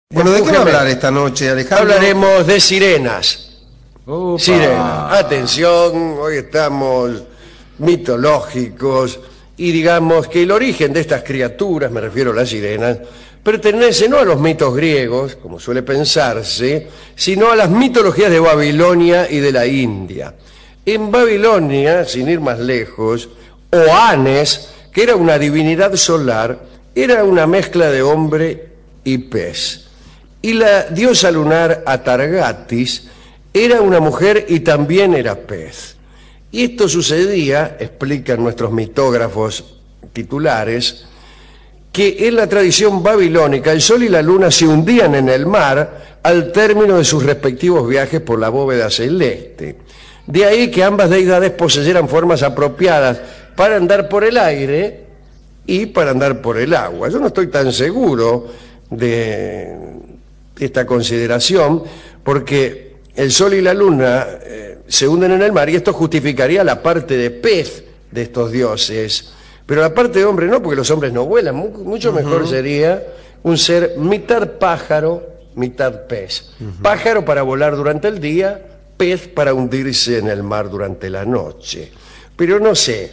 Bueno, ¿de qué va a hablar esta noche, Alejandro? Hablaremos de sirenas. Opa. Sirenas. Atención, hoy estamos mitológicos y digamos que el origen de estas criaturas, me refiero a las sirenas, pertenece no a los mitos griegos, como suele pensarse, sino a las mitologías de Babilonia y de la India. En Babilonia, sin ir más lejos, Oanes, que era una divinidad solar, era una mezcla de hombre y pez. Y la diosa lunar Atargatis era una mujer y también era pez. Y esto sucedía, explican nuestros mitógrafos titulares, que en la tradición babilónica el sol y la luna se hundían en el mar al término de sus respectivos viajes por la bóveda celeste. De ahí que ambas deidades poseyeran formas apropiadas para andar por el aire y para andar por el agua. Yo no estoy tan seguro de esta consideración, porque el sol y la luna se hunden en el mar y esto justificaría la parte de pez de estos dioses, pero la parte de hombre no, porque los hombres no vuelan. Mucho mejor sería un ser mitad pájaro, mitad pez. Pájaro para volar durante el día, pez para hundirse en el mar durante la noche. Pero no sé.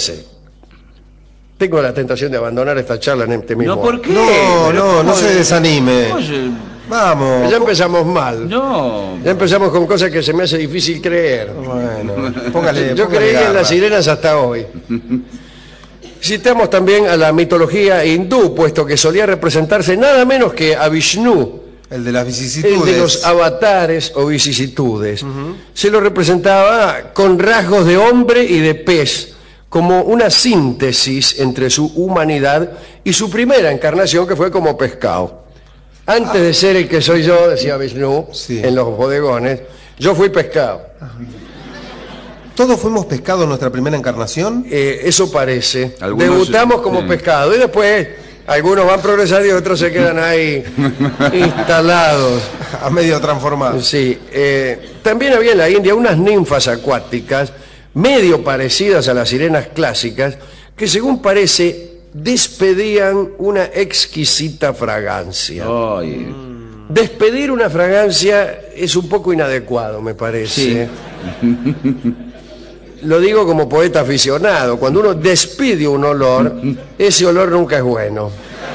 Tengo la tentación de abandonar esta charla en este mismo. No, ¿por qué? No se desanime. Oye, Vamos. Ya empezamos mal. no. Ya empezamos con cosas que se me hace difícil creer. Bueno, póngale. Yo creí en las sirenas hasta hoy. Citamos también a la mitología hindú, puesto que solía representarse nada menos que a Vishnu, El de las el vicisitudes. de los avatares o vicisitudes. Se lo representaba con rasgos de hombre y de pez, como una síntesis entre su humanidad y su primera encarnación, que fue como pescado. Antes de ser el que soy yo, decía Vishnu, Sí. en los bodegones, yo fui pescado. ¿Todos fuimos pescados en nuestra primera encarnación? Eso parece. Algunos, Debutamos como pescado y después algunos van progresando y otros se quedan ahí instalados. A medio transformado. Sí. También había en la India unas ninfas acuáticas medio parecidas a las sirenas clásicas que, según parece, despedían una exquisita fragancia. Ay, Despedir una fragancia es un poco inadecuado, me parece. Sí. Lo digo como poeta aficionado. Cuando uno despide un olor, ese olor nunca es bueno.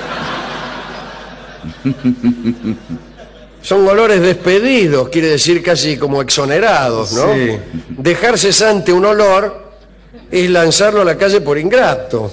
Son olores despedidos, quiere decir casi como exonerados, ¿no? Sí. Dejar cesante un olor es lanzarlo a la calle por ingrato.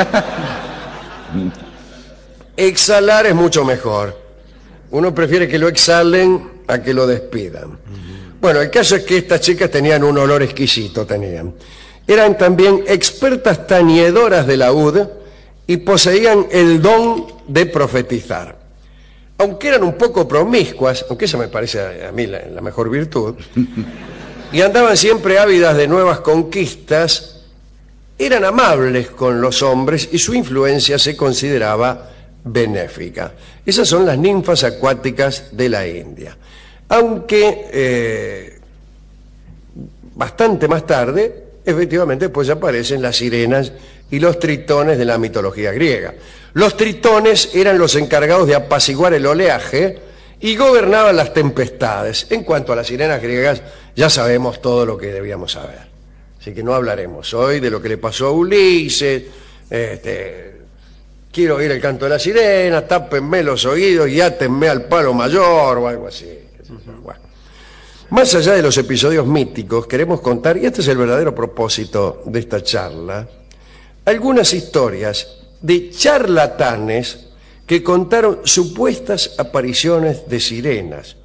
Exhalar es mucho mejor. Uno prefiere que lo exhalen a que lo despidan. Bueno, el caso es que estas chicas tenían un olor exquisito, Eran también expertas tañedoras de laúd y poseían el don de profetizar. Aunque eran un poco promiscuas, aunque esa me parece a mí la mejor virtud, y andaban siempre ávidas de nuevas conquistas, eran amables con los hombres y su influencia se consideraba benéfica. Esas son las ninfas acuáticas de la India. Aunque bastante más tarde, efectivamente, pues aparecen las sirenas y los tritones de la mitología griega. Los tritones eran los encargados de apaciguar el oleaje y gobernaban las tempestades. En cuanto a las sirenas griegas, ya sabemos todo lo que debíamos saber. Así que no hablaremos hoy de lo que le pasó a Ulises. Quiero oír el canto de la sirena, tápenme los oídos y átenme al palo mayor o algo así. Bueno. Más allá de los episodios míticos, queremos contar, y este es el verdadero propósito de esta charla, algunas historias de charlatanes que contaron supuestas apariciones de sirenas.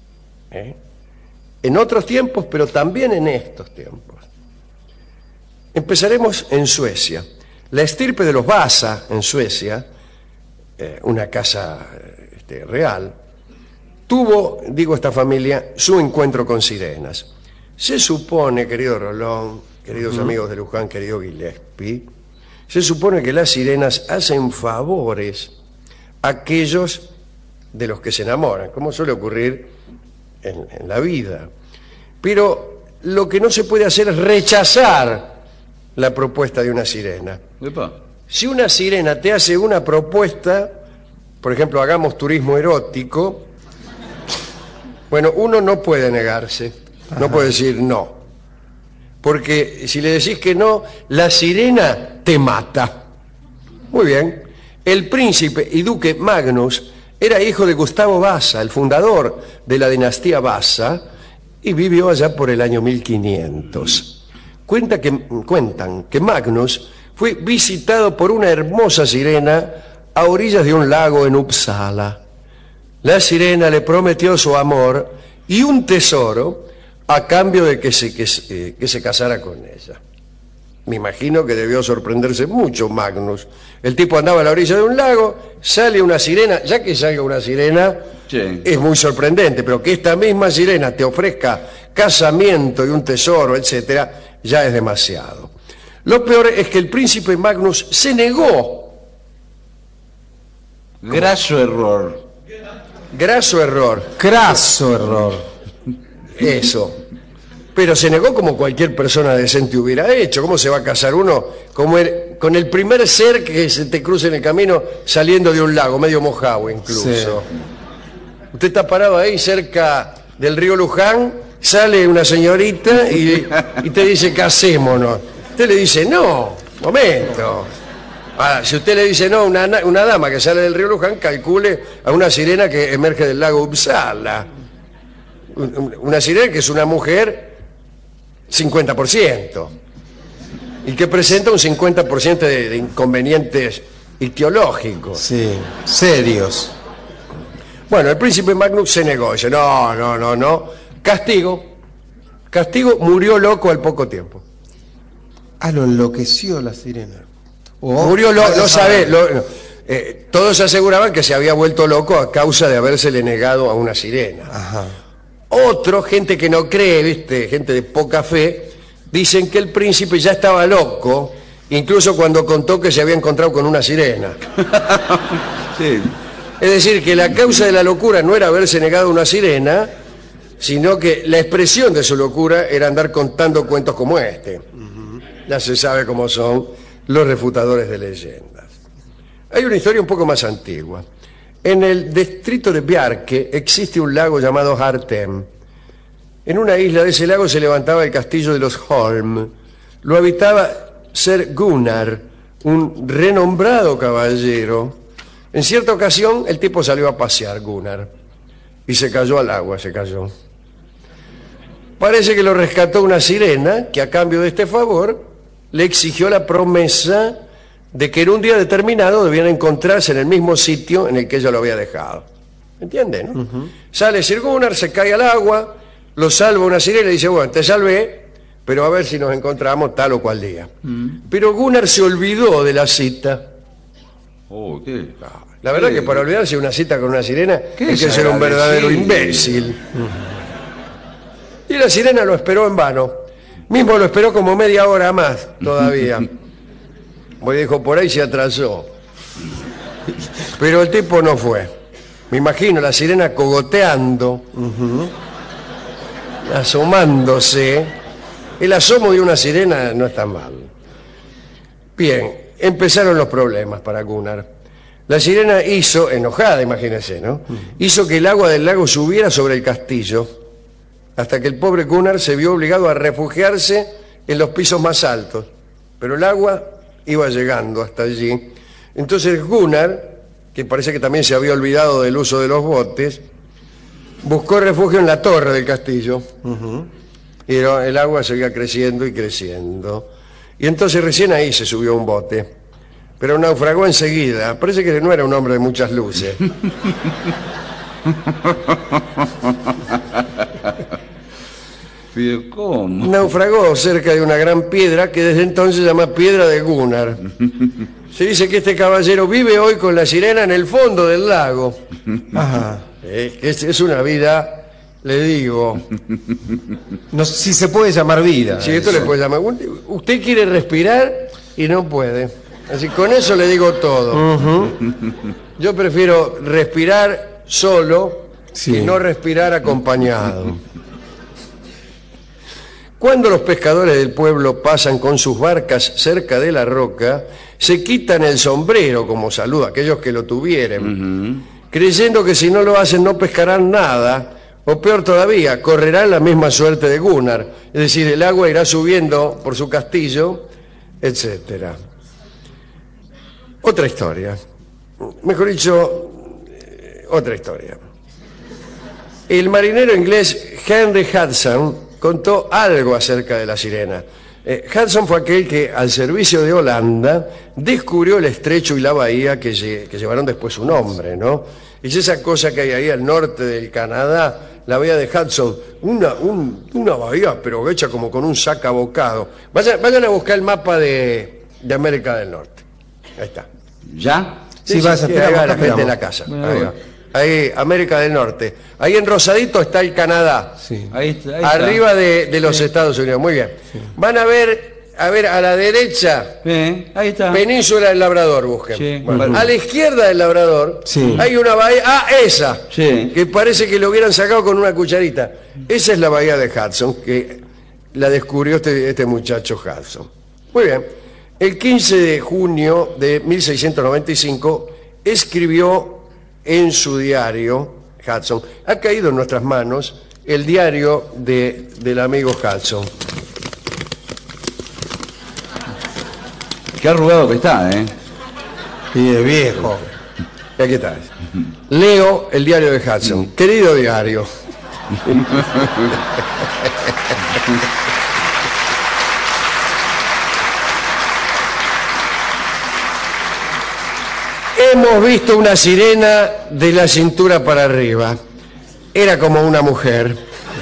En otros tiempos, pero también en estos tiempos. Empezaremos en Suecia. La estirpe de los Vasa, en Suecia, una casa real, tuvo, digo esta familia, su encuentro con sirenas. Se supone, querido Rolón, queridos amigos de Luján, querido Gillespie, se supone que las sirenas hacen favores a aquellos de los que se enamoran, como suele ocurrir en la vida. Pero lo que no se puede hacer es rechazar la propuesta de una sirena. epa. Si una sirena te hace una propuesta, por ejemplo, hagamos turismo erótico, bueno, uno no puede negarse, no puede decir no. Porque si le decís que no, la sirena te mata. Muy bien. El príncipe y duque Magnus era hijo de Gustavo Vasa, el fundador de la dinastía Vasa, y vivió allá por el año 1500. Cuentan que Magnus fue visitado por una hermosa sirena a orillas de un lago en Uppsala. La sirena le prometió su amor y un tesoro a cambio de que se casara con ella. Me imagino que debió sorprenderse mucho Magnus. El tipo andaba a la orilla de un lago, sale una sirena, ya que salga una sirena, sí, es muy sorprendente, pero que esta misma sirena te ofrezca casamiento y un tesoro, etcétera, ya es demasiado. Lo peor es que el príncipe Magnus se negó. Graso error. Graso error. Craso error. Eso. Pero se negó como cualquier persona decente hubiera hecho. ¿Cómo se va a casar uno con el primer ser que se te cruce en el camino saliendo de un lago, medio mojado incluso? Sí. Usted está parado ahí cerca del río Luján, sale una señorita y te dice casémonos. Usted le dice no, momento. Ahora, si usted le dice no, una dama que sale del río Luján, calcule a una sirena que emerge del lago Uppsala. Una sirena que es una mujer 50% y que presenta un 50% de inconvenientes ictiológicos. Sí, serios. Bueno, el príncipe Magnus se negó, dice no. Castigo, murió loco al poco tiempo. Ah, lo enloqueció la sirena. Murió loco, no sabe. Todos aseguraban que se había vuelto loco a causa de habérsele negado a una sirena. Ajá. Otro, gente que no cree, ¿viste? Gente de poca fe, dicen que el príncipe ya estaba loco, incluso cuando contó que se había encontrado con una sirena. Sí. Es decir, que la causa de la locura no era haberse negado a una sirena, sino que la expresión de su locura era andar contando cuentos como este. Ya se sabe cómo son los refutadores de leyendas. Hay una historia un poco más antigua. En el distrito de Bjarke existe un lago llamado Hartem. En una isla de ese lago se levantaba el castillo de los Holm. Lo habitaba Ser Gunnar, un renombrado caballero. En cierta ocasión el tipo salió a pasear, Gunnar, y se cayó al agua, se cayó. Parece que lo rescató una sirena que a cambio de este favor le exigió la promesa de que en un día determinado debían encontrarse en el mismo sitio en el que ella lo había dejado. ¿Entiende, no? Sale Sir Gunnar, se cae al agua, lo salva una sirena y dice, bueno, te salvé, pero a ver si nos encontramos tal o cual día. Pero Gunnar se olvidó de la cita. Oh, ¿qué? La verdad que para olvidarse de una cita con una sirena hay que ser un verdadero imbécil. Y la sirena lo esperó en vano. Mismo lo esperó como media hora más todavía. Pues dijo, por ahí se atrasó. Pero el tipo no fue. Me imagino la sirena cogoteando, asomándose. El asomo de una sirena no es tan mal. Bien, empezaron los problemas para Gunnar. La sirena hizo, enojada, imagínense, ¿no? Hizo que el agua del lago subiera sobre el castillo, hasta que el pobre Gunnar se vio obligado a refugiarse en los pisos más altos. Pero el agua iba llegando hasta allí. Entonces Gunnar, que parece que también se había olvidado del uso de los botes, buscó refugio en la torre del castillo. Y el agua seguía creciendo y creciendo. Y entonces recién ahí se subió un bote. Pero naufragó enseguida. Parece que no era un hombre de muchas luces. ¿Pero cómo? Naufragó cerca de una gran piedra que desde entonces se llama Piedra de Gunnar. Se dice que este caballero vive hoy con la sirena en el fondo del lago. Ajá. Es una vida, le digo. No sé si se puede llamar vida. Sí, esto le puede llamar. Usted quiere respirar y no puede. Así, con eso le digo todo. Yo prefiero respirar solo y no respirar acompañado. Cuando los pescadores del pueblo pasan con sus barcas cerca de la roca, se quitan el sombrero como saludo a aquellos que lo tuvieren, creyendo que si no lo hacen no pescarán nada, o peor todavía, correrán la misma suerte de Gunnar, es decir, el agua irá subiendo por su castillo, etcétera. Otra historia, mejor dicho, otra historia. El marinero inglés Henry Hudson contó algo acerca de la sirena. Hudson fue aquel que, al servicio de Holanda, descubrió el estrecho y la bahía que llevaron después su nombre, ¿no? Es esa cosa que hay ahí al norte del Canadá, la bahía de Hudson, una bahía, pero hecha como con un sacabocado. Vayan a buscar el mapa de América del Norte. Ahí está. ¿Ya? Sí, vas a ahí esperar, va la esperamos. gente en la casa. Bueno, Ahí va. bueno. Ahí, América del Norte. Ahí en rosadito está el Canadá. Sí. Ahí está. Arriba de los Estados Unidos. Muy bien. Van a ver a la derecha, Ahí está. Península del Labrador, busquen. Sí. Bueno, a la izquierda del Labrador Sí. hay una bahía. Ah, esa. Sí. Que parece que lo hubieran sacado con una cucharita. Esa es la bahía de Hudson, que la descubrió este muchacho Hudson. Muy bien. El 15 de junio de 1695 escribió en su diario, Hudson, ha caído en nuestras manos el diario del amigo Hudson. Qué arrugado que está, ¿eh? Y es viejo. Y aquí está. Leo el diario de Hudson. Querido diario. Hemos visto una sirena de la cintura para arriba. Era como una mujer.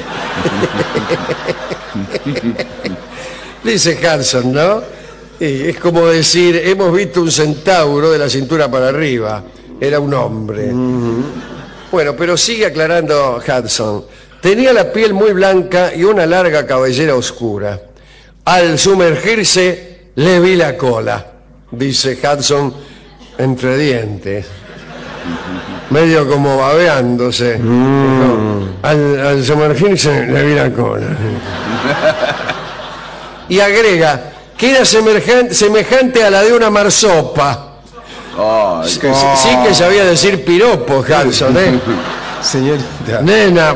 Dice Hudson, ¿no? Es como decir, hemos visto un centauro de la cintura para arriba. Era un hombre. Bueno, pero sigue aclarando Hudson. Tenía la piel muy blanca y una larga cabellera oscura. Al sumergirse, le vi la cola, dice Hudson entre dientes, medio como babeándose. Al sumergirse, le vi la cola. Y agrega que era semejante a la de una marsopa. Ay, Sí que sabía decir piropo, Hudson, ¿eh? Señorita. Nena.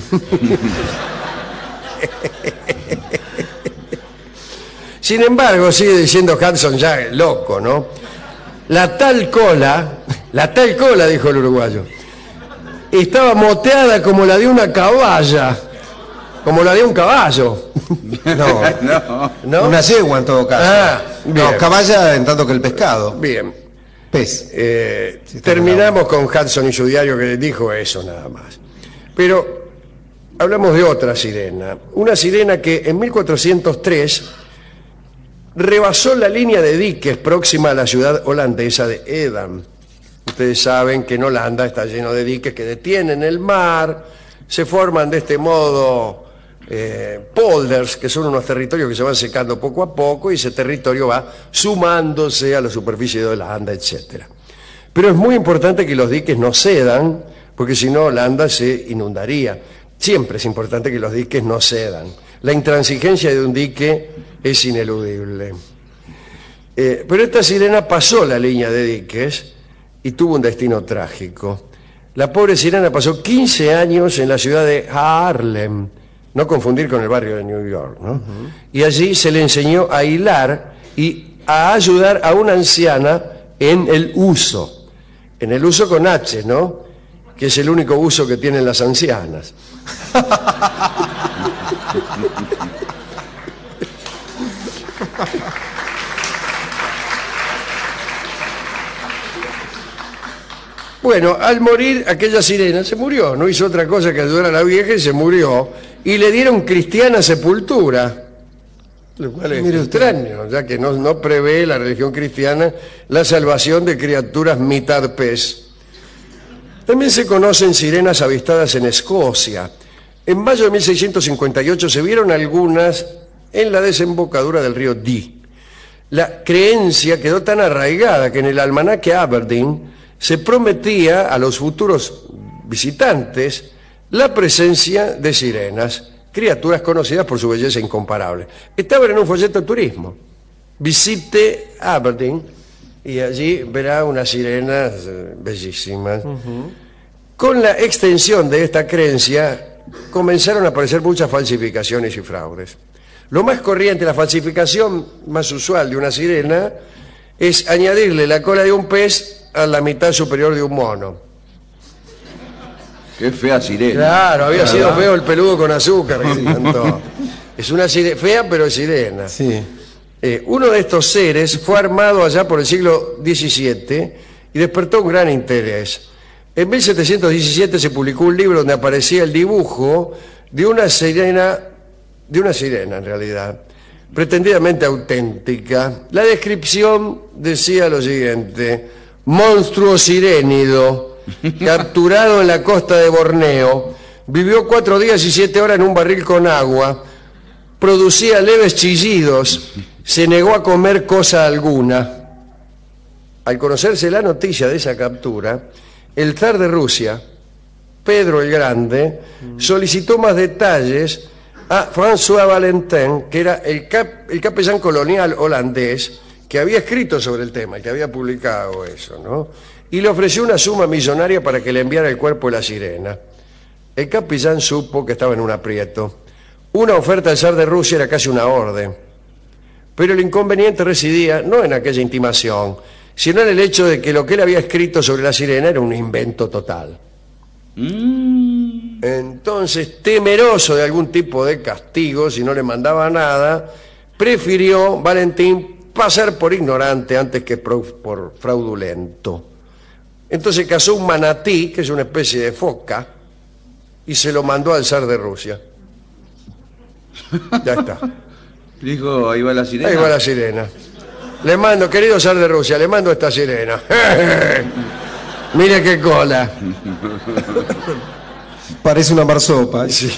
Sin embargo, sigue diciendo Hudson, ya loco, ¿no? La tal cola, dijo el uruguayo, estaba moteada como la de una caballa, como la de un caballo. No, ¿No? una yegua en todo caso. Ah, bien. No, caballa en tanto que el pescado. Bien. Pez. Terminamos con Hudson y su diario, que dijo eso nada más. Pero hablamos de otra sirena. Una sirena que en 1403 rebasó la línea de diques próxima a la ciudad holandesa de Edam. Ustedes saben que en Holanda está lleno de diques que detienen el mar, se forman de este modo polders, que son unos territorios que se van secando poco a poco y ese territorio va sumándose a la superficie de Holanda, etc. Pero es muy importante que los diques no cedan, porque si no Holanda se inundaría. Siempre es importante que los diques no cedan. La intransigencia de un dique es ineludible. Pero esta sirena pasó la línea de diques y tuvo un destino trágico. La pobre sirena pasó 15 años en la ciudad de Haarlem, no confundir con el barrio de New York, ¿no? Y allí se le enseñó a hilar y a ayudar a una anciana en el uso con H, ¿no? Que es el único uso que tienen las ancianas. Bueno, al morir aquella sirena se murió, no hizo otra cosa que ayudar a la vieja y se murió, y le dieron cristiana sepultura, lo cual es extraño, ya que no prevé la religión cristiana la salvación de criaturas mitad pez. También se conocen sirenas avistadas en Escocia. En mayo de 1658 se vieron algunas en la desembocadura del río Dee. La creencia quedó tan arraigada que en el almanaque Aberdeen se prometía a los futuros visitantes la presencia de sirenas, criaturas conocidas por su belleza incomparable. Estaban en un folleto de turismo. Visite Aberdeen y allí verá unas sirenas bellísimas. Con la extensión de esta creencia comenzaron a aparecer muchas falsificaciones y fraudes. Lo más corriente, la falsificación más usual de una sirena, es añadirle la cola de un pez a la mitad superior de un mono. Qué fea sirena. Claro, había sido feo el peludo con azúcar. Que cantó. Es una sirena, fea pero es sirena. Sí. Uno de estos seres fue armado allá por el siglo XVII y despertó un gran interés. En 1717 se publicó un libro donde aparecía el dibujo de una sirena en realidad, pretendidamente auténtica. La descripción decía lo siguiente: monstruo sirénido, capturado en la costa de Borneo, vivió 4 días y 7 horas en un barril con agua, producía leves chillidos, se negó a comer cosa alguna. Al conocerse la noticia de esa captura, el zar de Rusia, Pedro el Grande, solicitó más detalles a François Valentin, que era el capellán colonial holandés que había escrito sobre el tema, que había publicado eso, ¿no? Y le ofreció una suma millonaria para que le enviara el cuerpo de la sirena. El capellán supo que estaba en un aprieto. Una oferta del zar de Rusia era casi una orden. Pero el inconveniente residía no en aquella intimación, sino en el hecho de que lo que él había escrito sobre la sirena era un invento total. Entonces, temeroso de algún tipo de castigo, si no le mandaba nada, prefirió Valentín pasar por ignorante antes que por fraudulento. Entonces cazó un manatí, que es una especie de foca, y se lo mandó al zar de Rusia. Ya está. Dijo, ahí va la sirena. Ahí va la sirena. Le mando, querido zar de Rusia, le mando esta sirena. Mire qué cola. Parece una marsopa. Sí.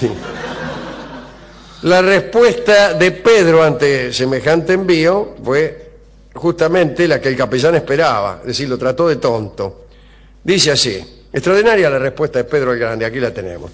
La respuesta de Pedro ante semejante envío fue justamente la que el capellán esperaba, es decir, lo trató de tonto. Dice así: extraordinaria la respuesta de Pedro el Grande, aquí la tenemos.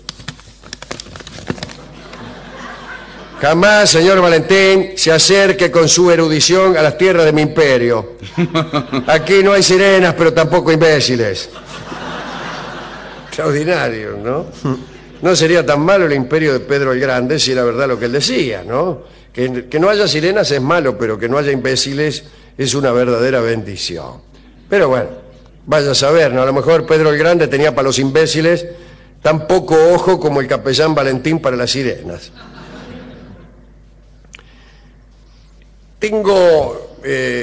Jamás, señor Valentín, se acerque con su erudición a las tierras de mi imperio. Aquí no hay sirenas, pero tampoco imbéciles. Extraordinario, ¿no? No sería tan malo el imperio de Pedro el Grande si era verdad lo que él decía, ¿no? Que no haya sirenas es malo, pero que no haya imbéciles es una verdadera bendición. Pero bueno, vaya a saber, ¿no? A lo mejor Pedro el Grande tenía para los imbéciles tan poco ojo como el capellán Valentín para las sirenas. Tengo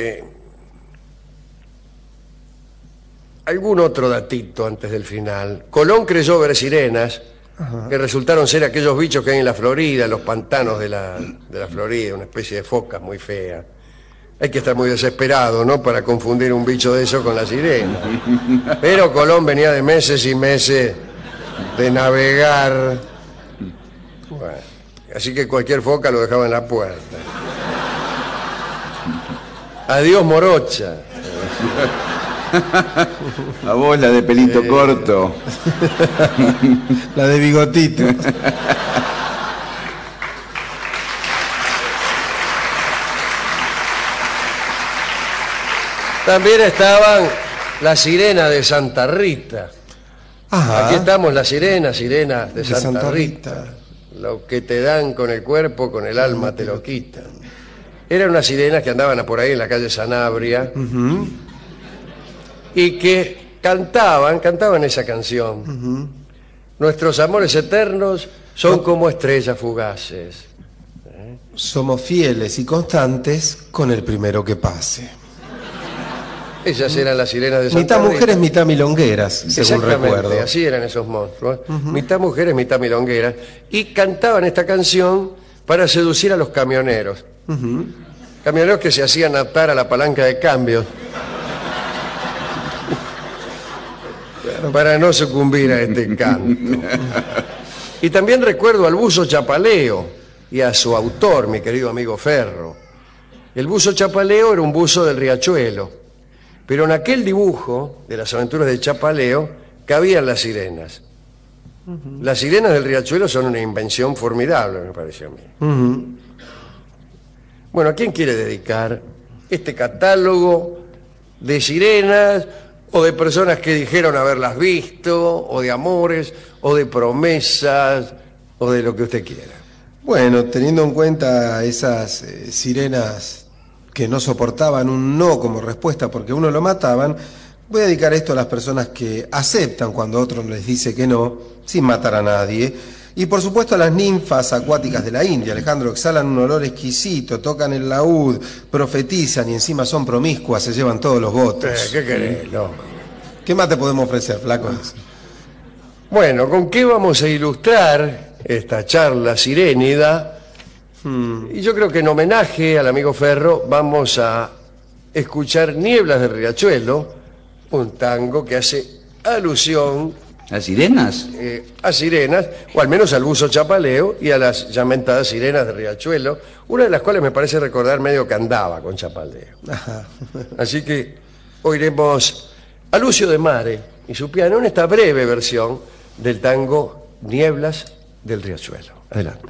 algún otro datito antes del final. Colón creyó ver sirenas que resultaron ser aquellos bichos que hay en la Florida, en los pantanos de la Florida, una especie de focas muy fea. Hay que estar muy desesperado, ¿no?, para confundir un bicho de eso con la sirena. Pero Colón venía de meses y meses de navegar. Bueno, así que cualquier foca lo dejaba en la puerta. Adiós, morocha. A vos la de pelito corto. La de bigotito. También estaban las sirenas de Santa Rita. Ajá. Aquí estamos, las sirenas de Santa Santa Rita. Rita. Lo que te dan con el cuerpo, con el alma te lo quitan. Eran unas sirenas que andaban por ahí en la calle Sanabria y que cantaban esa canción. Nuestros amores eternos son como estrellas fugaces. Somos fieles y constantes con el primero que pase. Esas eran las sirenas de Santa Mitad Rita. mujeres, mitad milongueras, según Exactamente, recuerdo. así eran esos monstruos. Mitad mujeres, mitad milongueras. Y cantaban esta canción para seducir a los camioneros. Camioneros que se hacían atar a la palanca de cambios para no sucumbir a este canto. Y también recuerdo al buzo Chapaleo y a su autor, mi querido amigo Ferro. El buzo Chapaleo era un buzo del Riachuelo, pero en aquel dibujo de las aventuras de Chapaleo cabían las sirenas. Las sirenas del Riachuelo son una invención formidable, me pareció a mí. Bueno, ¿a quién quiere dedicar este catálogo de sirenas, o de personas que dijeron haberlas visto, o de amores, o de promesas, o de lo que usted quiera. Bueno, teniendo en cuenta esas sirenas que no soportaban un no como respuesta porque uno lo mataban, voy a dedicar esto a las personas que aceptan cuando otro les dice que no, sin matar a nadie. Y por supuesto a las ninfas acuáticas de la India, Alejandro, exhalan un olor exquisito, tocan el laúd, profetizan y encima son promiscuas, se llevan todos los votos. ¿Qué querés, loco? ¿Qué más te podemos ofrecer, flaco? Bueno, ¿con qué vamos a ilustrar esta charla sirénida? Y yo creo que en homenaje al amigo Ferro vamos a escuchar Nieblas del Riachuelo, un tango que hace alusión ¿Las sirenas? a sirenas, o al menos al buzo chapaleo y a las llamentadas sirenas de Riachuelo, una de las cuales me parece recordar medio que andaba con chapaleo. Ajá. Así que oiremos a Lucio de Mare y su piano en esta breve versión del tango Nieblas del Riachuelo. Adelante.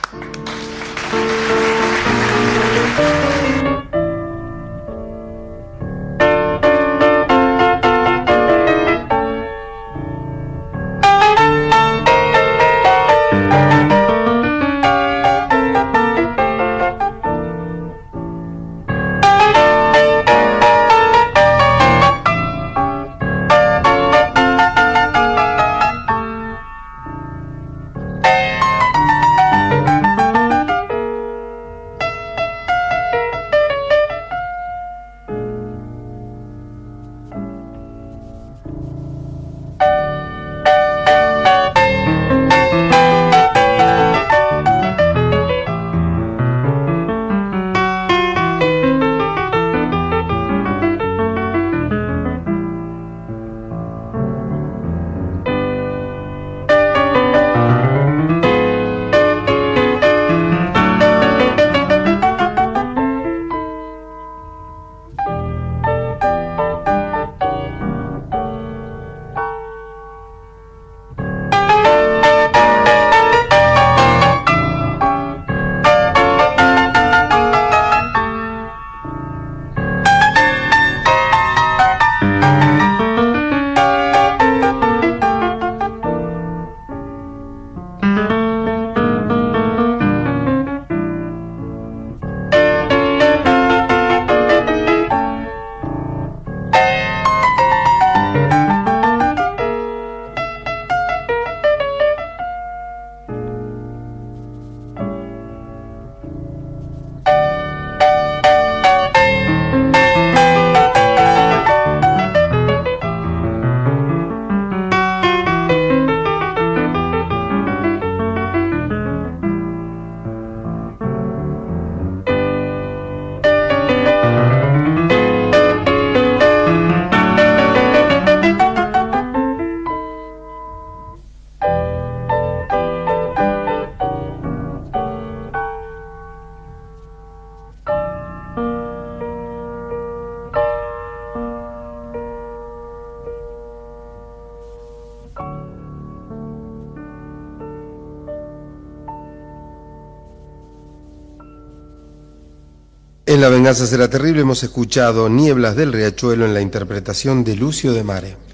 En La venganza será terrible hemos escuchado Nieblas del Riachuelo en la interpretación de Lucio de Mare.